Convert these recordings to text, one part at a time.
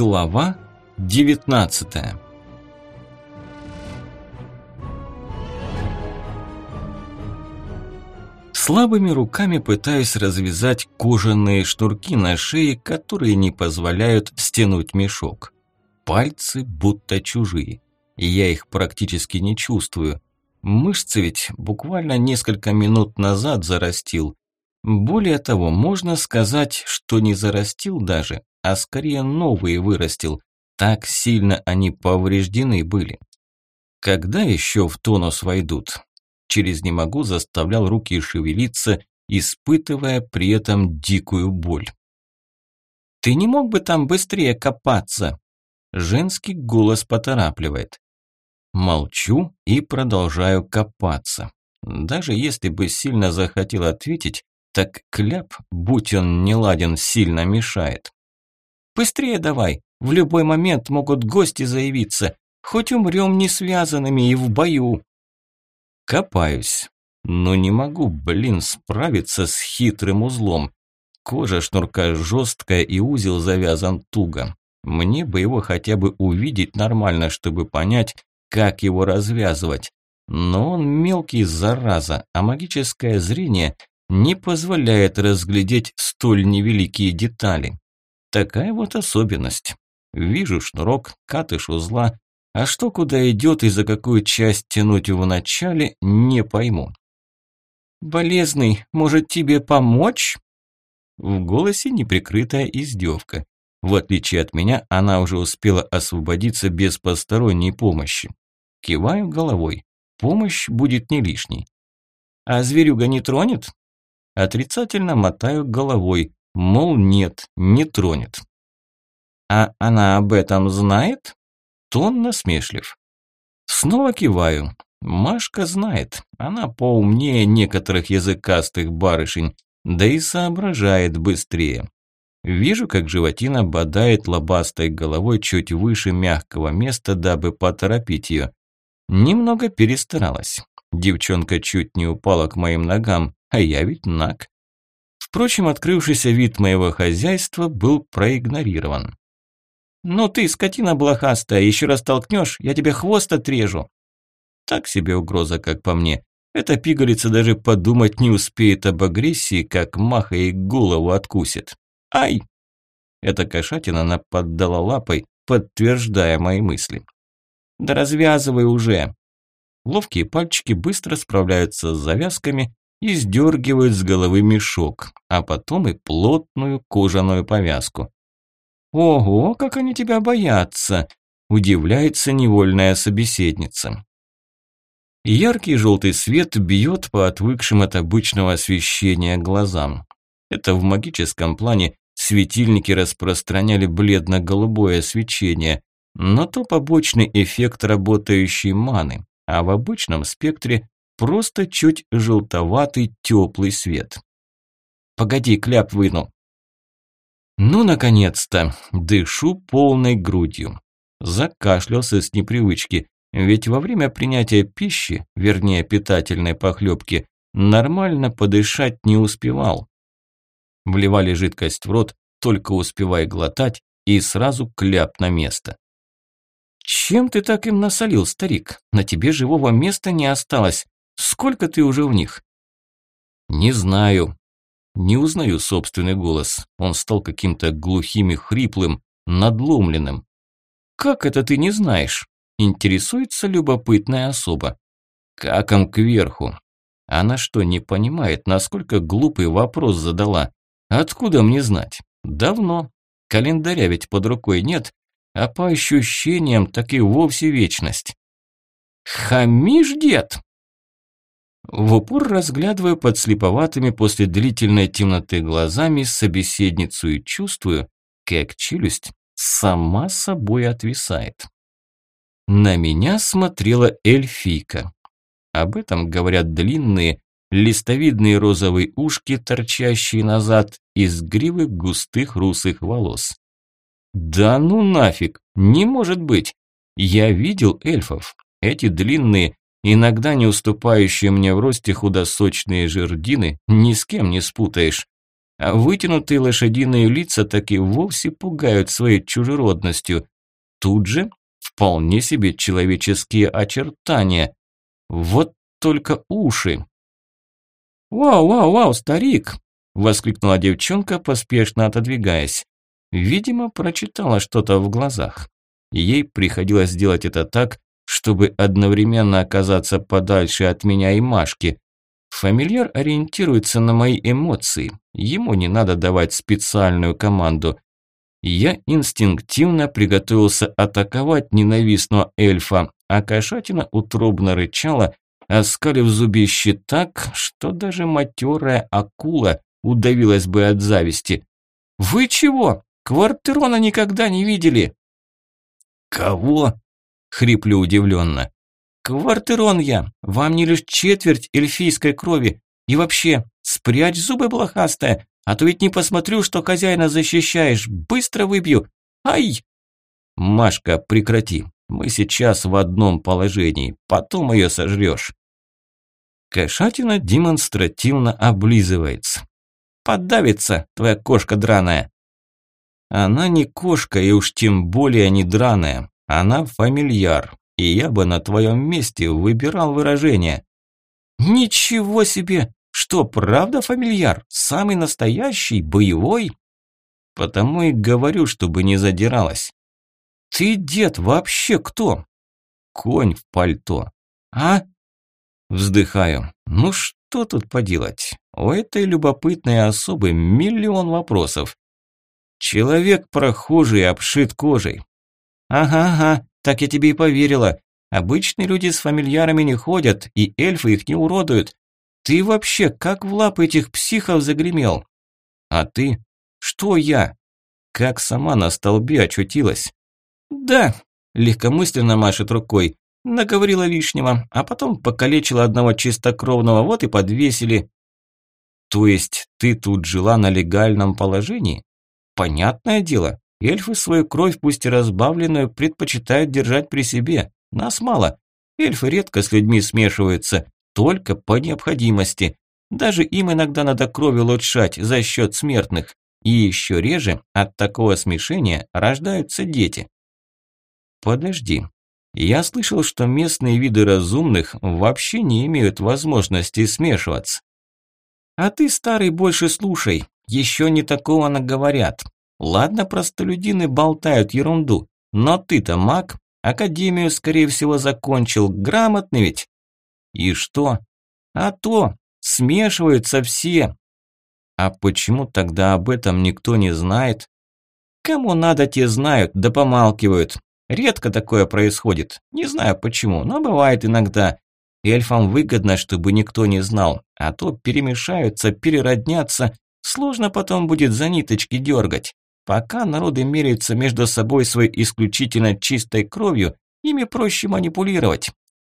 Глава 19. Слабыми руками пытаюсь развязать кожаные шнурки на шее, которые не позволяют стянуть мешок. Пальцы будто чужие, и я их практически не чувствую. Мышцы ведь буквально несколько минут назад зарастил. Более того, можно сказать, что не зарастил даже, а скорее новые вырастил. Так сильно они повреждены были. Когда еще в тонус войдут? Через «не могу» заставлял руки шевелиться, испытывая при этом дикую боль. «Ты не мог бы там быстрее копаться?» Женский голос поторапливает. Молчу и продолжаю копаться. Даже если бы сильно захотел ответить, так кляп, будь он неладен, сильно мешает. «Быстрее давай, в любой момент могут гости заявиться, хоть умрем не связанными и в бою». Копаюсь, но не могу, справиться с хитрым узлом. Кожа шнурка жесткая и узел завязан туго. Мне бы его хотя бы увидеть нормально, чтобы понять, как его развязывать. Но он мелкий, зараза, а магическое зрение не позволяет разглядеть столь невеликие детали. Такая вот особенность. Вижу шнурок, катыш узла, а что куда идет и за какую часть тянуть его вначале, не пойму. «Болезный, может тебе помочь?» В голосе неприкрытая издевка. В отличие от меня, она уже успела освободиться без посторонней помощи. Киваю головой. Помощь будет не лишней. «А зверюга не тронет?» Отрицательно мотаю головой, мол, нет, не тронет. «А она об этом знает?» Тон насмешлив. Снова киваю. Машка знает, она поумнее некоторых языкастых барышень, да и соображает быстрее. Вижу, как животина бодает лобастой головой чуть выше мягкого места, дабы поторопить ее. Немного перестаралась. Девчонка чуть не упала к моим ногам, а я ведь наг. Впрочем, открывшийся вид моего хозяйства был проигнорирован. «Ну ты, скотина блохастая, еще раз толкнешь, я тебе хвост отрежу». Так себе угроза, как по мне. Эта пигалица даже подумать не успеет об агрессии, как маха ей голову откусит. «Ай!» Эта кошатина наподдала лапой, подтверждая мои мысли. «Да развязывай уже!» Ловкие пальчики быстро справляются с завязками и сдергивают с головы мешок, а потом и плотную кожаную повязку. «Ого, как они тебя боятся!» – удивляется невольная собеседница. Яркий желтый свет бьет по отвыкшим от обычного освещения глазам. Это в магическом плане светильники распространяли бледно-голубое свечение, но то побочный эффект работающей маны, а в обычном спектре просто чуть желтоватый теплый свет. «Погоди, кляп выну». Ну, наконец-то, дышу полной грудью. Закашлялся с непривычки, ведь во время принятия пищи, вернее питательной похлебки, нормально подышать не успевал. Вливали жидкость в рот, только успевай глотать, и сразу кляп на место. «Чем ты так им насолил, старик? На тебе живого места не осталось. Сколько ты уже в них?» «Не знаю». Не узнаю собственный голос. Он стал каким-то глухим и хриплым, надломленным. «Как это ты не знаешь?» Интересуется любопытная особа. «Каком кверху?» Она что, не понимает, насколько глупый вопрос задала? Откуда мне знать? Давно. Календаря ведь под рукой нет, а по ощущениям так и вовсе вечность. «Хамишь, дед?» В упор разглядываю подслеповатыми после длительной темноты глазами собеседницу и чувствую, как челюсть сама собой отвисает. На меня смотрела эльфийка. Об этом говорят длинные, листовидные розовые ушки, торчащие назад из гривы густых русых волос. Да ну нафиг, не может быть. Я видел эльфов. Эти длинные, иногда не уступающие мне в росте худосочные жердины ни с кем не спутаешь. А вытянутые лошадиные лица так и вовсе пугают своей чужеродностью. Тут же вполне себе человеческие очертания. Вот только уши. «Вау, вау, вау, старик!» – воскликнула девчонка, поспешно отодвигаясь. Видимо, прочитала что-то в глазах. Ей приходилось делать это так, чтобы одновременно оказаться подальше от меня и Машки. Фамильяр ориентируется на мои эмоции. Ему не надо давать специальную команду. Я инстинктивно приготовился атаковать ненавистного эльфа, а кошатина утробно рычала, оскалив зубище так, что даже матерая акула удавилась бы от зависти. «Вы чего? Квартерона никогда не видели?» «Кого?» – хриплю удивленно. «Квартерон я, вам не лишь четверть эльфийской крови. И вообще, спрячь зубы, блохастая, а то ведь не посмотрю, что хозяина защищаешь, быстро выбью. Ай!» «Машка, прекрати, мы сейчас в одном положении, потом ее сожрешь». Кошатина демонстративно облизывается. «Подавится, твоя кошка драная». Она не кошка и уж тем более не драная. Она фамильяр, и я бы на твоем месте выбирал выражение. «Ничего себе! Что, правда фамильяр? Самый настоящий, боевой?» «Потому и говорю, чтобы не задиралась». «Ты, дед, вообще кто?» «Конь в пальто». «А?» Вздыхаю. «Ну что тут поделать? У этой любопытной особы миллион вопросов. Человек прохожий, обшит кожей». «Ага, ага, так я тебе и поверила. Обычные люди с фамильярами не ходят, и эльфы их не уродуют. Ты вообще как в лапы этих психов загремел?» «А ты?» «Что я?» «Как сама на столбе очутилась?» «Да», – легкомысленно машет рукой. «Наговорила лишнего, а потом покалечила одного чистокровного, вот и подвесили». «То есть ты тут жила на легальном положении?» «Понятное дело, эльфы свою кровь, пусть и разбавленную, предпочитают держать при себе. Нас мало. Эльфы редко с людьми смешиваются, только по необходимости. Даже им иногда надо кровь улучшать за счет смертных. И еще реже от такого смешения рождаются дети». «Подожди. Я слышал, что местные виды разумных вообще не имеют возможности смешиваться». «А ты, старый, больше слушай. Еще не такого наговорят. Ладно, простолюдины болтают ерунду, но ты-то маг, академию, скорее всего, закончил, грамотный ведь». «И что?» «А то, смешиваются все». «А почему тогда об этом никто не знает?» «Кому надо, те знают, да помалкивают. Редко такое происходит. Не знаю почему, но бывает иногда. Эльфам выгодно, чтобы никто не знал, а то перемешаются, перероднятся. Сложно потом будет за ниточки дергать. Пока народы меряются между собой своей исключительно чистой кровью, ими проще манипулировать».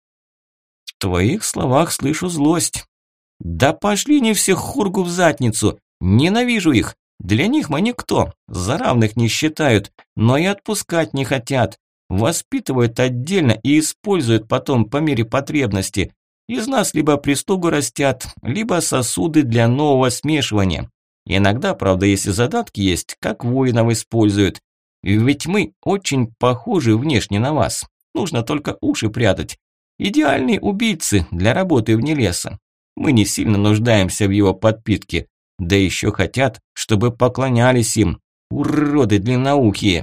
«В твоих словах слышу злость». «Да пошли не все хургу в задницу. Ненавижу их. Для них мы никто, за равных не считают, но и отпускать не хотят. Воспитывают отдельно и используют потом по мере потребности. Из нас либо прислугу растят, либо сосуды для нового смешивания. Иногда, правда, если задатки есть, как воинов используют. Ведь мы очень похожи внешне на вас. Нужно только уши прятать. Идеальные убийцы для работы вне леса. Мы не сильно нуждаемся в его подпитке. Да еще хотят, чтобы поклонялись им. Уроды длинноухие».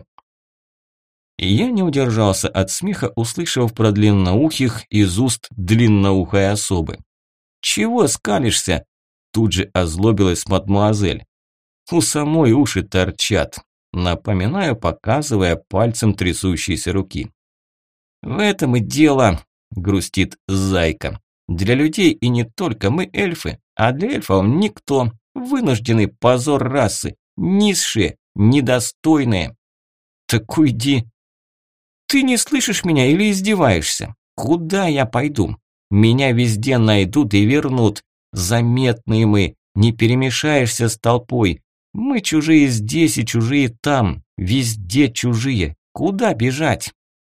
И я не удержался от смеха, услышав про длинноухих из уст длинноухой особы. «Чего скалишься?» Тут же озлобилась мадмуазель. «У самой уши торчат», напоминаю, показывая пальцем трясущейся руки. «В этом и дело», грустит зайка. «Для людей и не только мы эльфы, а для эльфов никто. Вынужденный позор расы, низшие, недостойные». «Так уйди». «Ты не слышишь меня или издеваешься? Куда я пойду? Меня везде найдут и вернут. Заметные мы, не перемешаешься с толпой. Мы чужие здесь и чужие там, везде чужие. Куда бежать?»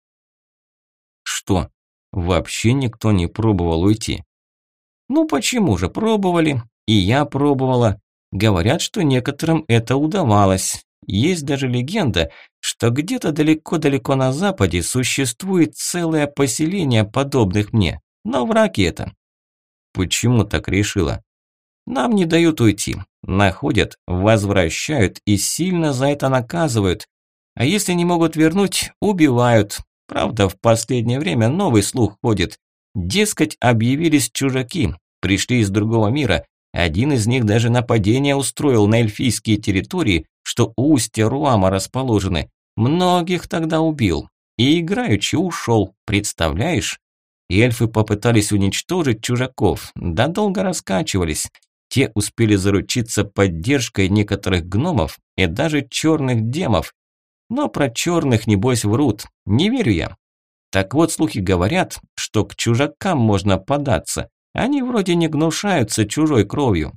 «Что, вообще никто не пробовал уйти?» «Ну почему же, пробовали. И я пробовала. Говорят, что некоторым это удавалось. Есть даже легенда, что где-то далеко-далеко на западе существует целое поселение подобных мне. Но враки это. Почему так решила? Нам не дают уйти. Находят, возвращают и сильно за это наказывают. А если не могут вернуть, убивают. Правда, в последнее время новый слух ходит. Дескать, объявились чужаки, пришли из другого мира. Один из них даже нападение устроил на эльфийские территории, что у устья Руама расположены. Многих тогда убил. И играючи ушел, представляешь? Эльфы попытались уничтожить чужаков, да долго раскачивались. Те успели заручиться поддержкой некоторых гномов и даже черных демов. Но про черных, небось, врут. Не верю я. Так вот, слухи говорят, что к чужакам можно податься. Они вроде не гнушаются чужой кровью.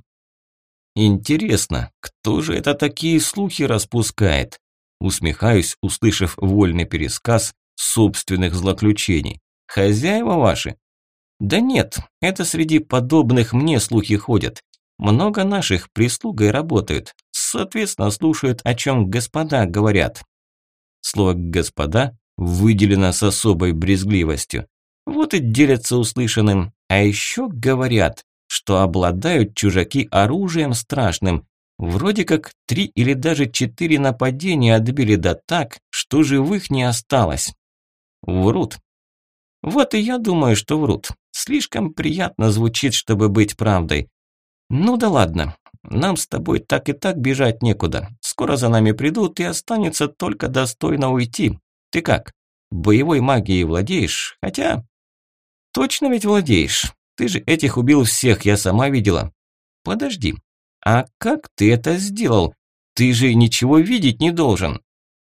Интересно, кто же это такие слухи распускает? Усмехаюсь, услышав вольный пересказ собственных злоключений. Хозяева ваши? Да нет, это среди подобных мне слухи ходят. Много наших прислугой работают. Соответственно, слушают, о чем господа говорят. Слово «господа» выделено с особой брезгливостью. Вот и делятся услышанным. А еще говорят, что обладают чужаки оружием страшным. Вроде как 3 или даже 4 нападения отбили, да так, что живых не осталось. Врут. Вот и я думаю, что врут. Слишком приятно звучит, чтобы быть правдой. Ну да ладно, нам с тобой так и так бежать некуда. Скоро за нами придут, и останется только достойно уйти. Ты как, боевой магией владеешь? Хотя... Точно ведь владеешь. Ты же этих убил всех, я сама видела. Подожди, а как ты это сделал? Ты же ничего видеть не должен.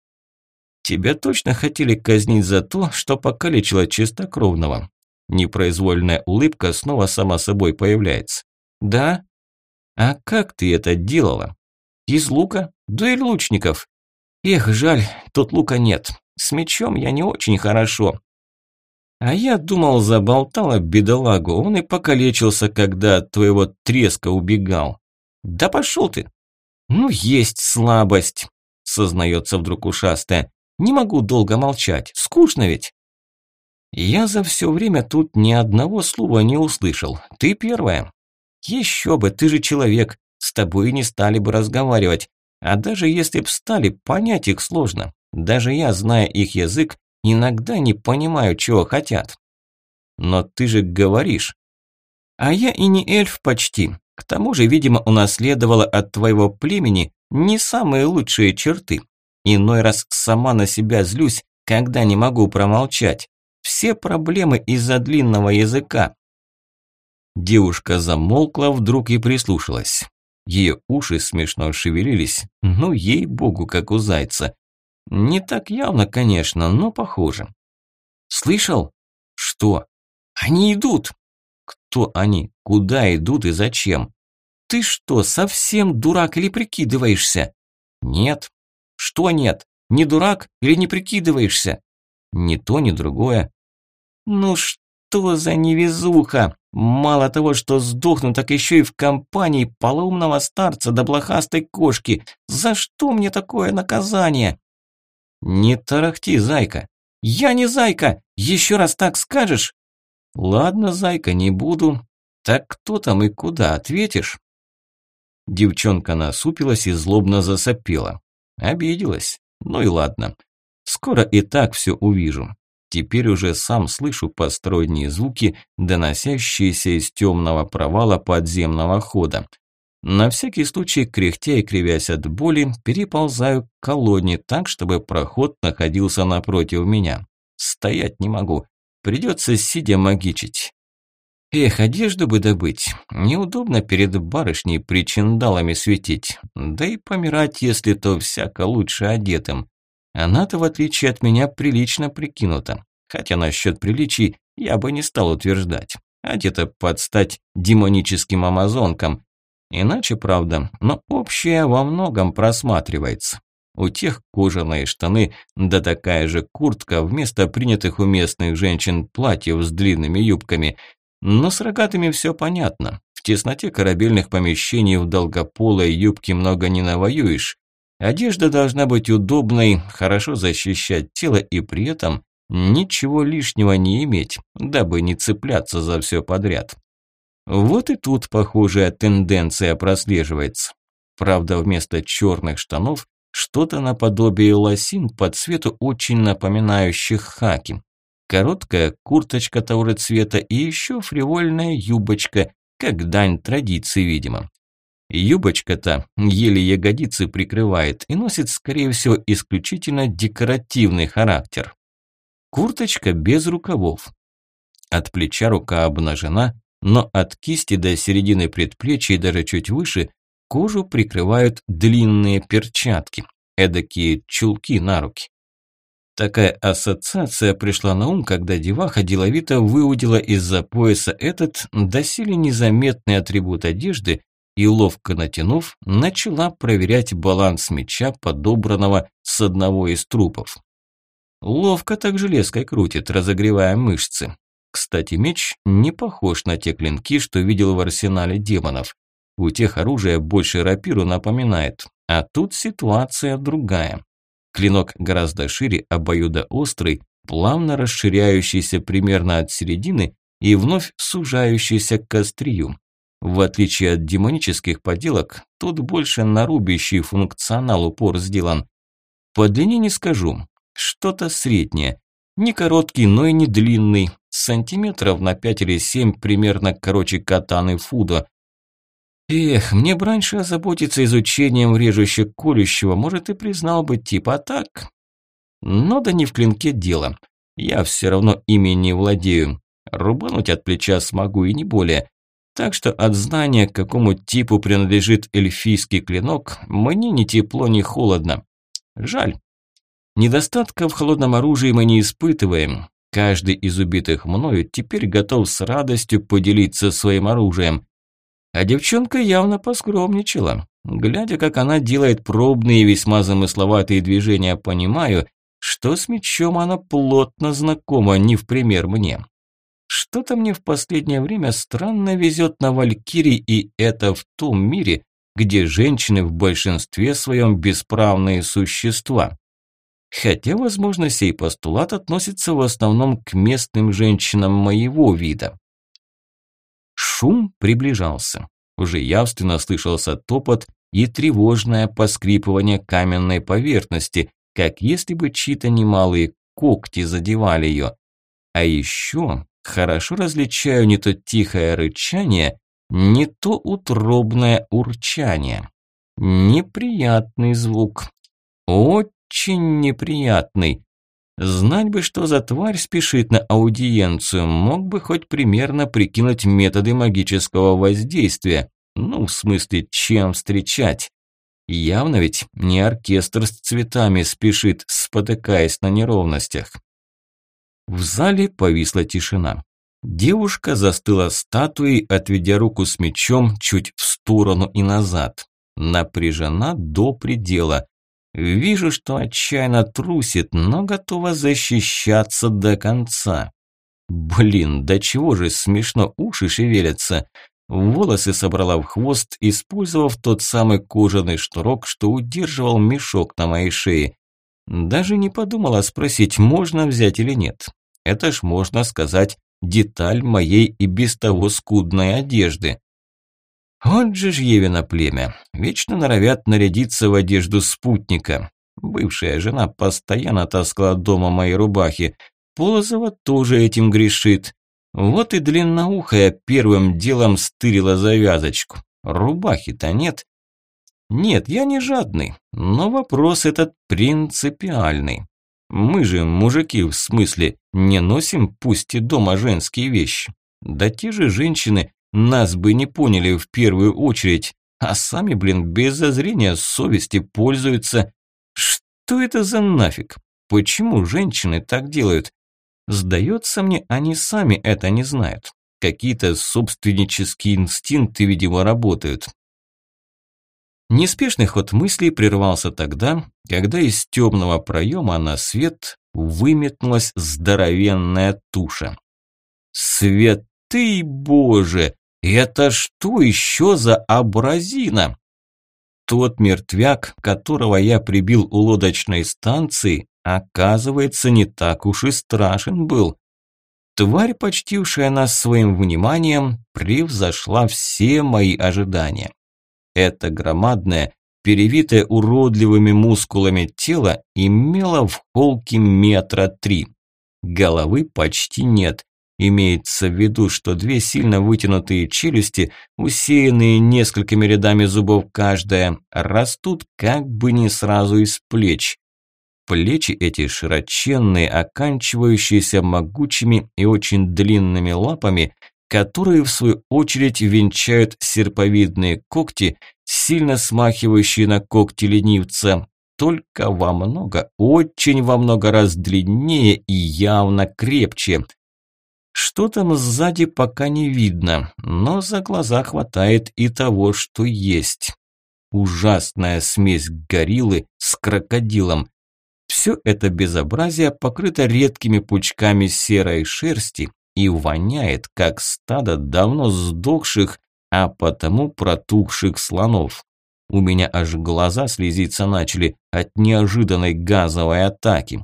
Тебя точно хотели казнить за то, что покалечила чистокровного? Непроизвольная улыбка снова сама собой появляется. Да? А как ты это делала? Из лука? Дуэль лучников. Эх, жаль, тут лука нет. С мечом я не очень хорошо. А я думал, заболтала бедолагу, он и покалечился, когда от твоего треска убегал. Да пошел ты. Ну, есть слабость, сознается вдруг ушастая. Не могу долго молчать, скучно ведь. Я за все время тут ни одного слова не услышал. Ты первая. Еще бы, ты же человек, с тобой не стали бы разговаривать. А даже если б стали, понять их сложно. Даже я, зная их язык, иногда не понимаю, чего хотят. Но ты же говоришь. А я и не эльф почти. К тому же, видимо, унаследовала от твоего племени не самые лучшие черты. Иной раз сама на себя злюсь, когда не могу промолчать. Все проблемы из-за длинного языка. Девушка замолкла вдруг и прислушалась. Ее уши смешно шевелились, ну ей-богу, как у зайца. Не так явно, конечно, но похоже. Слышал? Что? Они идут. Кто они? Куда идут и зачем? Ты что, совсем дурак или прикидываешься? Нет. Что нет? Не дурак или не прикидываешься? Ни то, ни другое. Ну что за невезуха? Мало того, что сдохну, так еще и в компании полоумного старца да блохастой кошки. За что мне такое наказание? Не тарахти, зайка. Я не зайка. Еще раз так скажешь? Ладно, зайка, не буду. Так кто там и куда, ответишь? Девчонка насупилась и злобно засопела. Обиделась. Ну и ладно. Скоро и так все увижу. Теперь уже сам слышу посторонние звуки, доносящиеся из темного провала подземного хода. На всякий случай, кряхтя и кривясь от боли, переползаю к колонне так, чтобы проход находился напротив меня. Стоять не могу. Придется сидя магичить. Эх, одежду бы добыть. Неудобно перед барышней причиндалами светить. Да и помирать, если то всяко лучше одетым. Она-то, в отличие от меня, прилично прикинута. Хотя насчет приличий я бы не стал утверждать. Одета под стать демоническим амазонкам. Иначе, правда, но общее во многом просматривается. У тех кожаные штаны, да такая же куртка вместо принятых у местных женщин платьев с длинными юбками. Но с рогатыми все понятно. тесноте корабельных помещений в долгополой юбке много не навоюешь. Одежда должна быть удобной, хорошо защищать тело и при этом ничего лишнего не иметь, дабы не цепляться за все подряд. Вот и тут похожая тенденция прослеживается. Правда, вместо черных штанов что-то наподобие лосин по цвету очень напоминающих хаки. Короткая курточка того же цвета и еще фривольная юбочка, как дань традиции, видимо. Юбочка-то еле ягодицы прикрывает и носит, скорее всего, исключительно декоративный характер. Курточка без рукавов. От плеча рука обнажена, но от кисти до середины предплечья и даже чуть выше кожу прикрывают длинные перчатки, эдакие чулки на руки. Такая ассоциация пришла на ум, когда деваха деловито выудила из-за пояса этот доселе незаметный атрибут одежды и, ловко натянув, начала проверять баланс меча, подобранного с одного из трупов. Ловко так железкой крутит, разогревая мышцы. Кстати, меч не похож на те клинки, что видел в арсенале демонов. У тех оружие больше рапиру напоминает, а тут ситуация другая. Клинок гораздо шире, обоюдоострый, плавно расширяющийся примерно от середины и вновь сужающийся к острию. В отличие от демонических поделок, тут больше на рубящий функционал упор сделан. По длине не скажу, что-то среднее. Не короткий, но и не длинный, сантиметров на 5 или 7 примерно короче катаны Фудо. Эх, мне бы раньше озаботиться изучением режущего-колющего, может и признал бы типа так. Но да не в клинке дело. Я все равно ими не владею. Рубануть от плеча смогу и не более. Так что от знания, к какому типу принадлежит эльфийский клинок, мне ни тепло, ни холодно. Жаль. Недостатка в холодном оружии мы не испытываем. Каждый из убитых мною теперь готов с радостью поделиться своим оружием. А девчонка явно поскромничала. Глядя, как она делает пробные весьма замысловатые движения, понимаю, что с мечом она плотно знакома, не в пример мне. Что-то мне в последнее время странно везет на валькирий, и это в том мире, где женщины в большинстве своем бесправные существа. Хотя, возможно, сей постулат относится в основном к местным женщинам моего вида. Шум приближался. Уже явственно слышался топот и тревожное поскрипывание каменной поверхности, как если бы чьи-то немалые когти задевали ее. А еще хорошо различаю не то тихое рычание, не то утробное урчание. Неприятный звук. Очень неприятный. Знать бы, что за тварь спешит на аудиенцию, мог бы хоть примерно прикинуть методы магического воздействия. Ну, в смысле, чем встречать. Явно ведь не оркестр с цветами спешит, спотыкаясь на неровностях. В зале повисла тишина. Девушка застыла статуей, отведя руку с мечом чуть в сторону и назад. Напряжена до предела. Вижу, что отчаянно трусит, но готова защищаться до конца. Блин, до чего же смешно уши шевелятся. Волосы собрала в хвост, использовав тот самый кожаный шнурок, что удерживал мешок на моей шее. Даже не подумала спросить, можно взять или нет. Это ж, можно сказать, деталь моей и без того скудной одежды. Вот же ж Евино племя. Вечно норовят нарядиться в одежду спутника. Бывшая жена постоянно таскала дома мои рубахи. Полозова тоже этим грешит. Вот и длинноухая первым делом стырила завязочку. Рубахи-то нет. Нет, я не жадный, но вопрос этот принципиальный. Мы же, мужики, в смысле, не носим пусть и дома женские вещи. Да те же женщины нас бы не поняли в первую очередь, а сами, блин, без зазрения совести пользуются. Что это за нафиг? Почему женщины так делают? Сдается мне, они сами это не знают. Какие-то собственнические инстинкты, видимо, работают. Неспешный ход мыслей прервался тогда, когда из темного проема на свет выметнулась здоровенная туша. Святый Боже! Это что еще за абразина? Тот мертвяк, которого я прибил у лодочной станции, оказывается, не так уж и страшен был. Тварь, почтившая нас своим вниманием, превзошла все мои ожидания. Это громадное, перевитое уродливыми мускулами тело имело в холке 3 метра. Головы почти нет. Имеется в виду, что 2 сильно вытянутые челюсти, усеянные несколькими рядами зубов каждая, растут как бы не сразу из плеч. Плечи эти широченные, оканчивающиеся могучими и очень длинными лапами, которые в свою очередь венчают серповидные когти, сильно смахивающие на когти ленивца, только во много, очень во много раз длиннее и явно крепче. Что там сзади, пока не видно, но за глаза хватает и того, что есть. Ужасная смесь гориллы с крокодилом. Все это безобразие покрыто редкими пучками серой шерсти и воняет, как стадо давно сдохших, а потому протухших слонов. У меня аж глаза слезиться начали от неожиданной газовой атаки.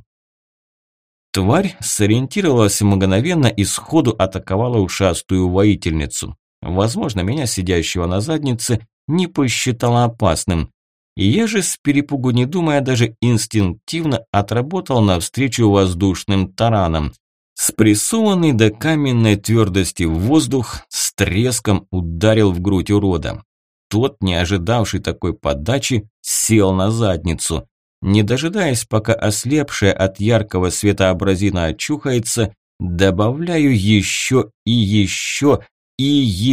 Тварь сориентировалась мгновенно и сходу атаковала ушастую воительницу. Возможно, меня, сидящего на заднице, не посчитала опасным. И я же, с перепугу не думая, даже инстинктивно отработал навстречу воздушным тараном. Спрессованный до каменной твердости в воздух с треском ударил в грудь урода. Тот, не ожидавший такой подачи, сел на задницу. Не дожидаясь, пока ослепшая от яркого света абразина очухается, добавляю еще и еще и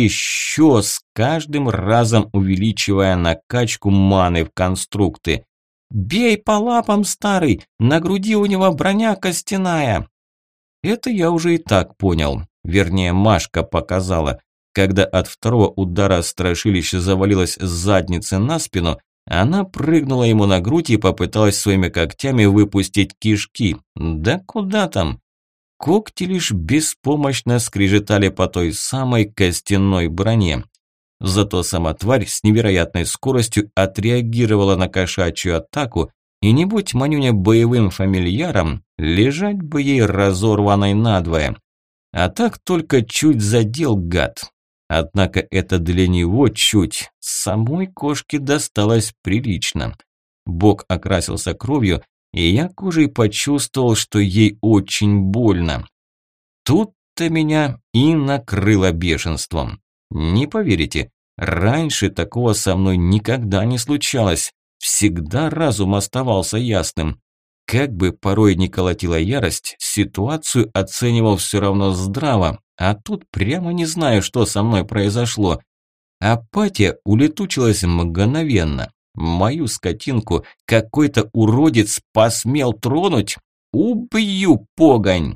еще, с каждым разом увеличивая накачку маны в конструкты. «Бей по лапам, старый! На груди у него броня костяная!» Это я уже и так понял. Вернее, Машка показала. Когда от второго удара страшилище завалилось с задницы на спину, она прыгнула ему на грудь и попыталась своими когтями выпустить кишки. Да куда там? Когти лишь беспомощно скрежетали по той самой костяной броне. Зато сама тварь с невероятной скоростью отреагировала на кошачью атаку, и не будь Манюня боевым фамильяром, лежать бы ей разорванной надвое. А так только чуть задел гад. Однако это для него чуть, самой кошке досталось прилично. Бок окрасился кровью, и я кожей почувствовал, что ей очень больно. Тут-то меня и накрыло бешенством. Не поверите, раньше такого со мной никогда не случалось. Всегда разум оставался ясным. Как бы порой ни колотила ярость, ситуацию оценивал все равно здраво, а тут прямо не знаю, что со мной произошло. Апатия улетучилась мгновенно. Мою скотинку какой-то уродец посмел тронуть? Убью, погонь!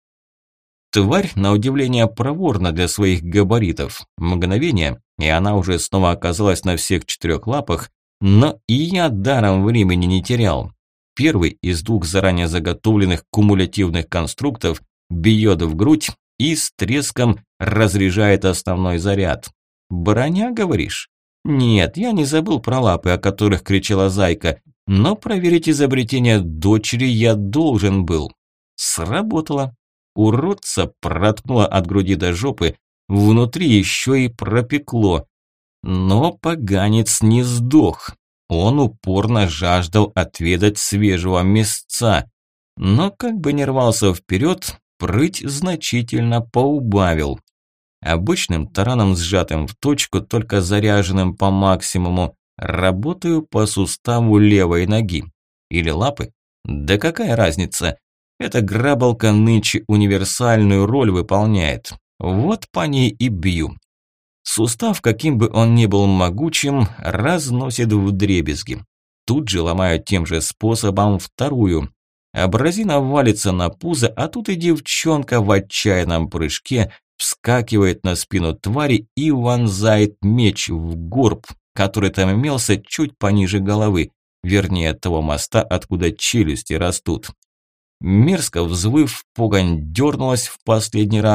Тварь, на удивление, проворна для своих габаритов. Мгновение, и она уже снова оказалась на всех 4 лапах, но и я даром времени не терял. Первый из 2 заранее заготовленных кумулятивных конструктов бьет в грудь и с треском разряжает основной заряд. Броня, говоришь? Нет, я не забыл про лапы, о которых кричала зайка, но проверить изобретение дочери я должен был. Сработало. Уродца проткнуло от груди до жопы, внутри еще и пропекло. Но поганец не сдох. Он упорно жаждал отведать свежего мясца. Но как бы не рвался вперед, прыть значительно поубавил. Обычным тараном, сжатым в точку, только заряженным по максимуму, работаю по суставу левой ноги. Или лапы? Да какая разница? Эта грабалка нынче универсальную роль выполняет. Вот по ней и бью. Сустав, каким бы он ни был могучим, разносит вдребезги. Тут же ломаю тем же способом вторую. Абразина валится на пузо, а тут и девчонка в отчаянном прыжке вскакивает на спину твари и вонзает меч в горб, который там имелся чуть пониже головы, вернее того моста, откуда челюсти растут. Мерзко взвыв, погонь дернулась в последний раз,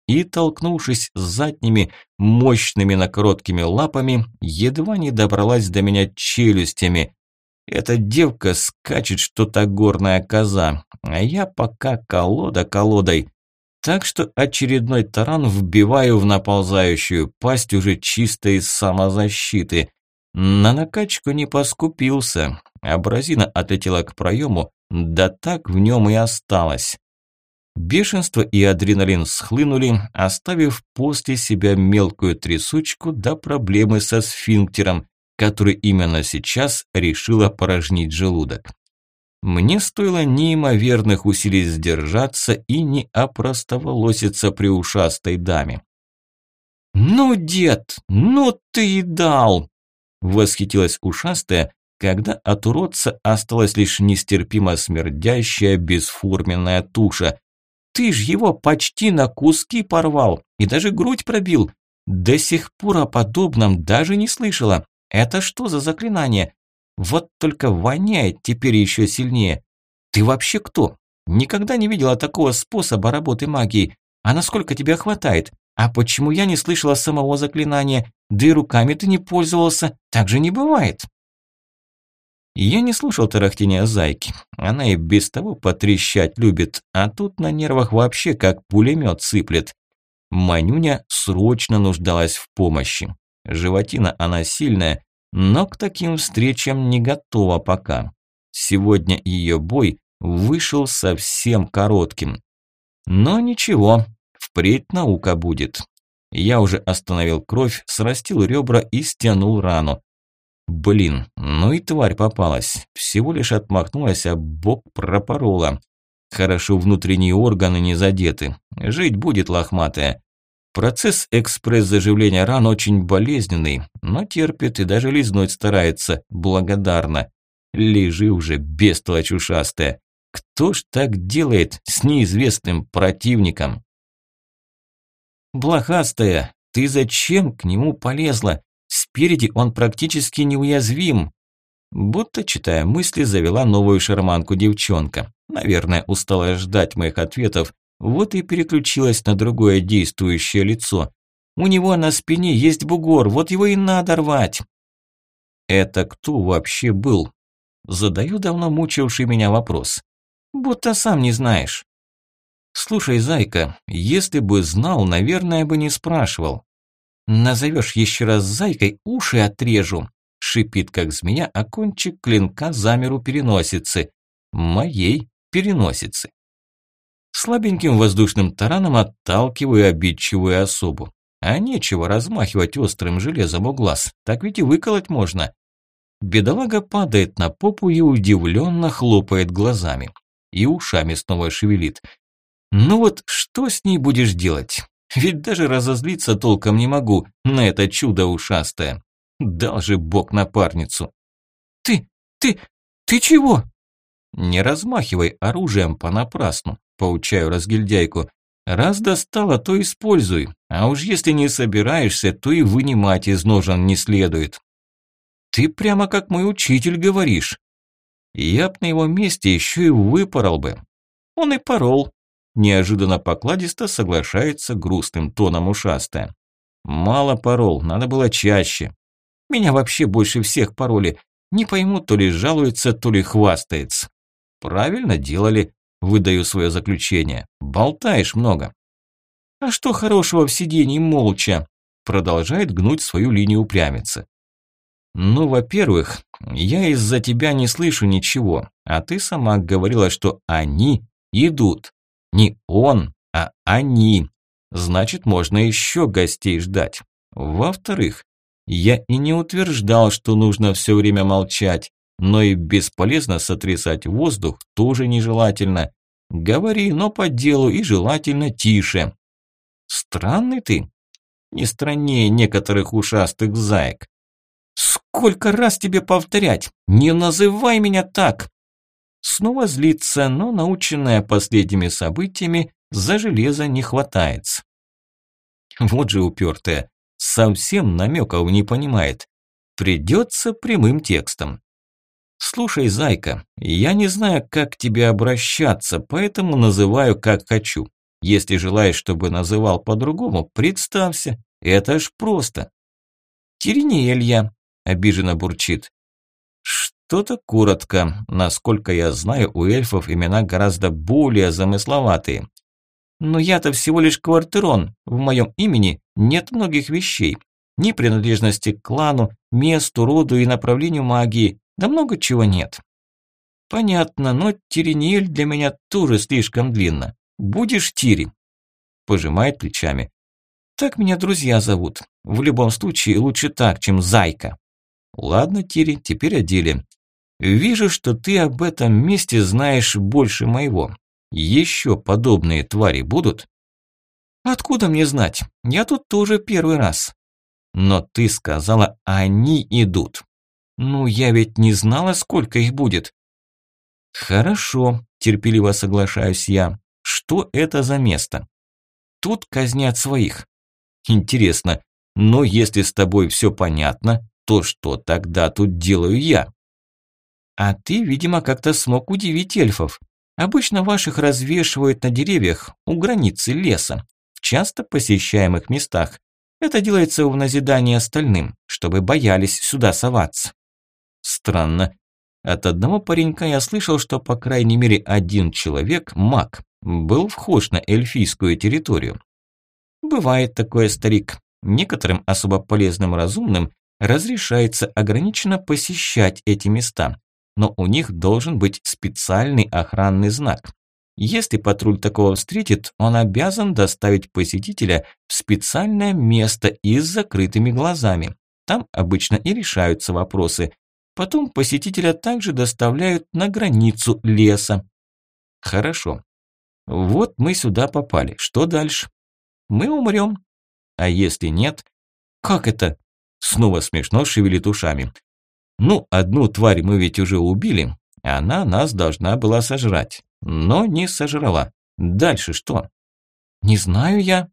и, толкнувшись задними, мощными на короткими лапами, едва не добралась до меня челюстями. Эта девка скачет, что-то горная коза, а я пока колода колодой. Так что очередной таран вбиваю в наползающую пасть уже чисто из самозащиты. На накачку не поскупился. Абразина отлетела к проему, да так в нем и осталась. Бешенство и адреналин схлынули, оставив после себя мелкую трясучку до проблемы со сфинктером, который именно сейчас решила порожнить желудок. Мне стоило неимоверных усилий сдержаться и не опростоволоситься при ушастой даме. «Ну, дед, ну ты и дал!» – восхитилась ушастая, когда от уродца осталась лишь нестерпимо смердящая бесформенная туша. «Ты ж его почти на куски порвал и даже грудь пробил. До сих пор о подобном даже не слышала. Это что за заклинание? Вот только воняет теперь еще сильнее. Ты вообще кто? Никогда не видела такого способа работы магии. А насколько тебя хватает? А почему я не слышала самого заклинания? Да и руками ты не пользовался. Так же не бывает». Я не слушал тарахтения зайки. Она и без того потрещать любит, а тут на нервах вообще как пулемет сыплет. Манюня срочно нуждалась в помощи. Животина она сильная, но к таким встречам не готова пока. Сегодня ее бой вышел совсем коротким. Но ничего, впредь наука будет. Я уже остановил кровь, срастил ребра и стянул рану. Блин, ну и тварь попалась. Всего лишь отмахнулась, а бок пропорола. Хорошо, внутренние органы не задеты. Жить будет лохматая. Процесс экспресс-заживления ран очень болезненный, но терпит и даже лизнуть старается, благодарна. Лежи уже, бестолочь ушастая. Кто ж так делает с неизвестным противником? Блохастая, ты зачем к нему полезла? Спереди он практически неуязвим. Будто, читая мысли, завела новую шарманку девчонка. Наверное, устала ждать моих ответов, вот и переключилась на другое действующее лицо. У него на спине есть бугор, вот его и надо рвать. Это кто вообще был? Задаю давно мучивший меня вопрос. Будто сам не знаешь. Слушай, зайка, если бы знал, наверное, бы не спрашивал. Назовешь еще раз зайкой, уши отрежу. Шипит, как змея, а кончик клинка замер у переносицы. Моей переносицы. Слабеньким воздушным тараном отталкиваю обидчивую особу. А нечего размахивать острым железом у глаз, так ведь и выколоть можно. Бедолага падает на попу и удивленно хлопает глазами. И ушами снова шевелит. Ну вот что с ней будешь делать? Ведь даже разозлиться толком не могу на это чудо ушастое. Дал же Бог напарницу. Ты чего? Не размахивай оружием понапрасну, поучаю разгильдяйку. Раз достала, то используй, а уж если не собираешься, то и вынимать из ножен не следует. Ты прямо как мой учитель говоришь. Я б на его месте еще и выпорол бы. Он и порол. Неожиданно покладисто соглашается грустным тоном ушастая. Мало порол, надо было чаще. Меня вообще больше всех пороли. Не пойму, то ли жалуется, то ли хвастается. Правильно делали, выдаю свое заключение. Болтаешь много. А что хорошего в сидении молча? Продолжает гнуть свою линию упрямица. Ну, во-первых, я из-за тебя не слышу ничего, а ты сама говорила, что они идут. Не он, а они. Значит, можно еще гостей ждать. Во-вторых, я и не утверждал, что нужно все время молчать, но и бесполезно сотрясать воздух тоже нежелательно. Говори, но по делу и желательно тише. Странный ты. Не страннее некоторых ушастых заек. Сколько раз тебе повторять? Не называй меня так! Снова злится, но наученная последними событиями за железо не хватается. Вот же упертая, совсем намеков не понимает. Придется прямым текстом. Слушай, зайка, я не знаю, как к тебе обращаться, поэтому называю как хочу. Если желаешь, чтобы называл по-другому, представься. Это ж просто. Тириниэль я, обиженно бурчит. Что-то коротко. Насколько я знаю, у эльфов имена гораздо более замысловатые. Но я-то всего лишь квартерон. В моем имени нет многих вещей. Ни принадлежности к клану, месту, роду и направлению магии. Да много чего нет. Понятно, но Тириниэль для меня тоже слишком длинно. Будешь Тири? Пожимает плечами. Так меня друзья зовут. В любом случае лучше так, чем Зайка. Ладно, Тири, теперь о деле. Вижу, что ты об этом месте знаешь больше моего. Еще подобные твари будут? Откуда мне знать? Я тут тоже первый раз. Но ты сказала, они идут. Ну, я ведь не знала, сколько их будет. Хорошо, терпеливо соглашаюсь я. Что это за место? Тут казнят своих. Интересно, но если с тобой все понятно, то что тогда тут делаю я? А ты, видимо, как-то смог удивить эльфов. Обычно ваших развешивают на деревьях у границы леса, в часто посещаемых местах. Это делается в назидание остальным, чтобы боялись сюда соваться. Странно. От одного паренька я слышал, что по крайней мере один человек, маг, был вхож на эльфийскую территорию. Бывает такое, старик. Некоторым особо полезным разумным разрешается ограниченно посещать эти места, но у них должен быть специальный охранный знак. Если патруль такого встретит, он обязан доставить посетителя в специальное место и с закрытыми глазами. Там обычно и решаются вопросы. Потом посетителя также доставляют на границу леса. Хорошо. Вот мы сюда попали. Что дальше? Мы умрем. А если нет? Как это? Снова смешно шевелит ушами. Ну, одну тварь мы ведь уже убили. Она нас должна была сожрать. Но не сожрала. Дальше что? Не знаю я.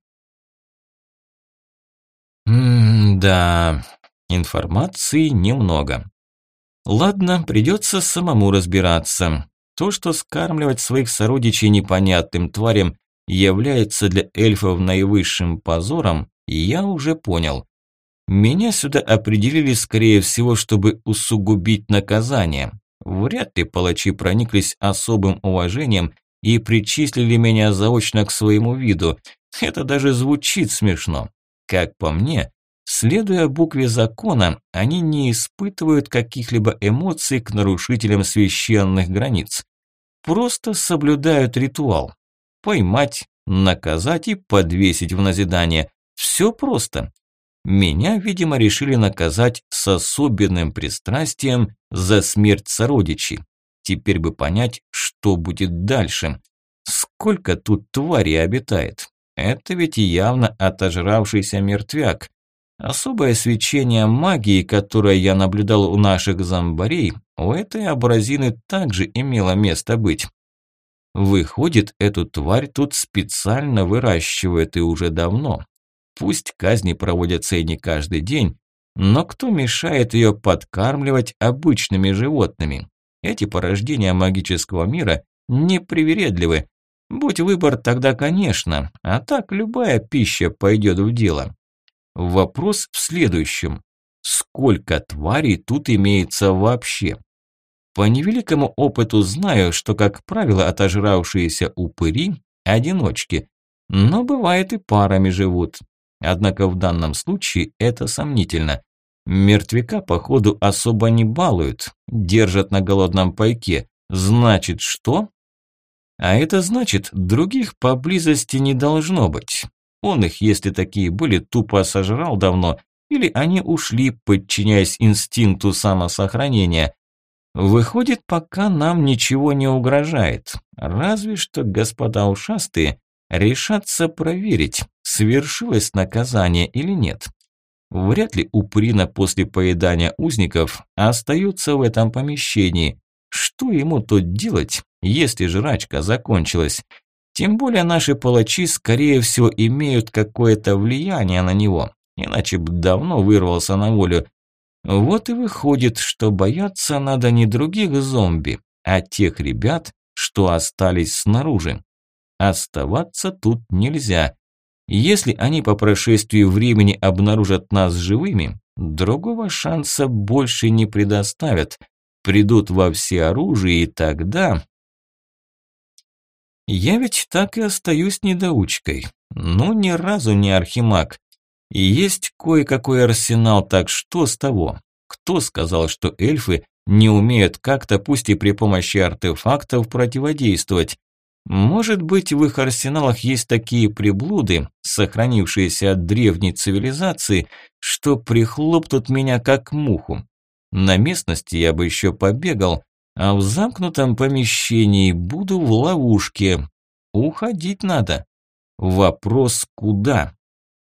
Да, информации немного. Ладно, придется самому разбираться. То, что скармливать своих сородичей непонятным тварям является для эльфов наивысшим позором, я уже понял. Меня сюда определили, скорее всего, чтобы усугубить наказание. Вряд ли палачи прониклись особым уважением и причислили меня заочно к своему виду. Это даже звучит смешно. Как по мне, следуя букве закона, они не испытывают каких-либо эмоций к нарушителям священных границ. Просто соблюдают ритуал. Поймать, наказать и подвесить в назидание. Все просто. Меня, видимо, решили наказать с особенным пристрастием за смерть сородичей. Теперь бы понять, что будет дальше. Сколько тут тварей обитает? Это ведь явно отожравшийся мертвяк. Особое свечение магии, которое я наблюдал у наших зомбарей, у этой абразины также имело место быть. Выходит, эту тварь тут специально выращивают и уже давно. Пусть казни проводятся и не каждый день, но кто мешает ее подкармливать обычными животными? Эти порождения магического мира непривередливы. Будь выбор, тогда конечно, а так любая пища пойдет в дело. Вопрос в следующем. Сколько тварей тут имеется вообще? По невеликому опыту знаю, что, как правило, отожравшиеся упыри – одиночки, но бывает и парами живут. Однако в данном случае это сомнительно. Мертвяка, походу, особо не балуют, держат на голодном пайке. Значит, что? А это значит, других поблизости не должно быть. Он их, если такие были, тупо сожрал давно, или они ушли, подчиняясь инстинкту самосохранения. Выходит, пока нам ничего не угрожает. Разве что господа ушастые решатся проверить, свершилось наказание или нет. Вряд ли упырина после поедания узников остаются в этом помещении. Что ему тут делать, если жрачка закончилась? Тем более наши палачи, скорее всего, имеют какое-то влияние на него, иначе бы давно вырвался на волю. Вот и выходит, что бояться надо не других зомби, а тех ребят, что остались снаружи. Оставаться тут нельзя. Если они по прошествии времени обнаружат нас живыми, другого шанса больше не предоставят. Придут во всеоружие, и тогда... Я ведь так и остаюсь недоучкой. Ну, ни разу не архимаг. И есть кое-какой арсенал, так что с того? Кто сказал, что эльфы не умеют как-то, пусть и при помощи артефактов, противодействовать? Может быть, в их арсеналах есть такие приблуды, сохранившиеся от древней цивилизации, что прихлопнут меня как муху. На местности я бы еще побегал, а в замкнутом помещении буду в ловушке. Уходить надо. Вопрос куда?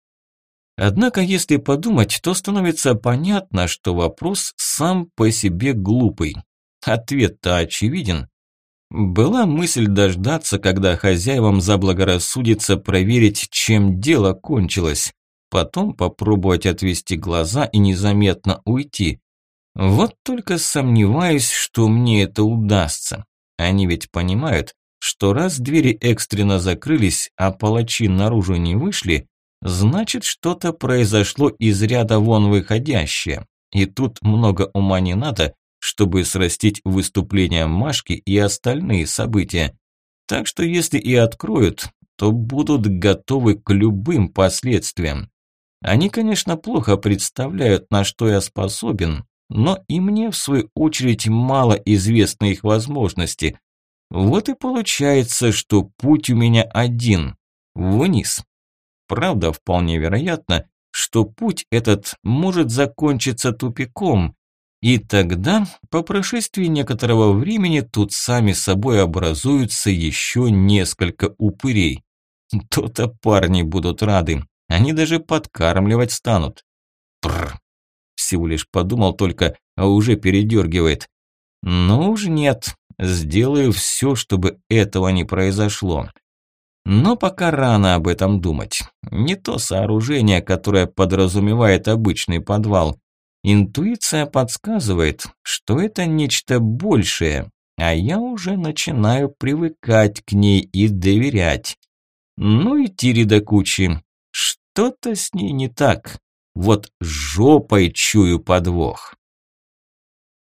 Однако, если подумать, то становится понятно, что вопрос сам по себе глупый. Ответ-то очевиден. Была мысль дождаться, когда хозяевам заблагорассудится проверить, чем дело кончилось. Потом попробовать отвести глаза и незаметно уйти. Вот только сомневаюсь, что мне это удастся. Они ведь понимают, что раз двери экстренно закрылись, а палачи наружу не вышли, значит, что-то произошло из ряда вон выходящее. И тут много ума не надо, чтобы срастить выступления Машки и остальные события. Так что если и откроют, то будут готовы к любым последствиям. Они, конечно, плохо представляют, на что я способен, но и мне, в свою очередь, мало известны их возможности. Вот и получается, что путь у меня один – вниз. Правда, вполне вероятно, что путь этот может закончиться тупиком, и тогда, по прошествии некоторого времени, тут сами собой образуются еще несколько упырей. То-то парни будут рады, они даже подкармливать станут. Пррр, всего лишь подумал только, а уже передергивает. Ну уж нет, сделаю все, чтобы этого не произошло. Но пока рано об этом думать. Не то сооружение, которое подразумевает обычный подвал. Интуиция подсказывает, что это нечто большее, а я уже начинаю привыкать к ней и доверять. Ну и Тири до кучи. Что-то с ней не так. Вот жопой чую подвох.